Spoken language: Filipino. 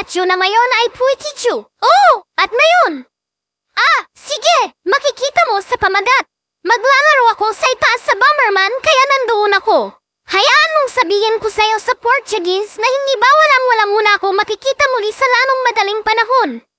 Pikachu na mayon ay Puitichu. Oo, at mayon. Sige, makikita mo sa pamagat. Maglalaro ako sa itaas sa Bomberman kaya nandoon ako. Hayaan mong sabihin ko sa'yo sa Portuguese na hindi ba walang-wala muna ako makikita muli sa lalong madaling panahon.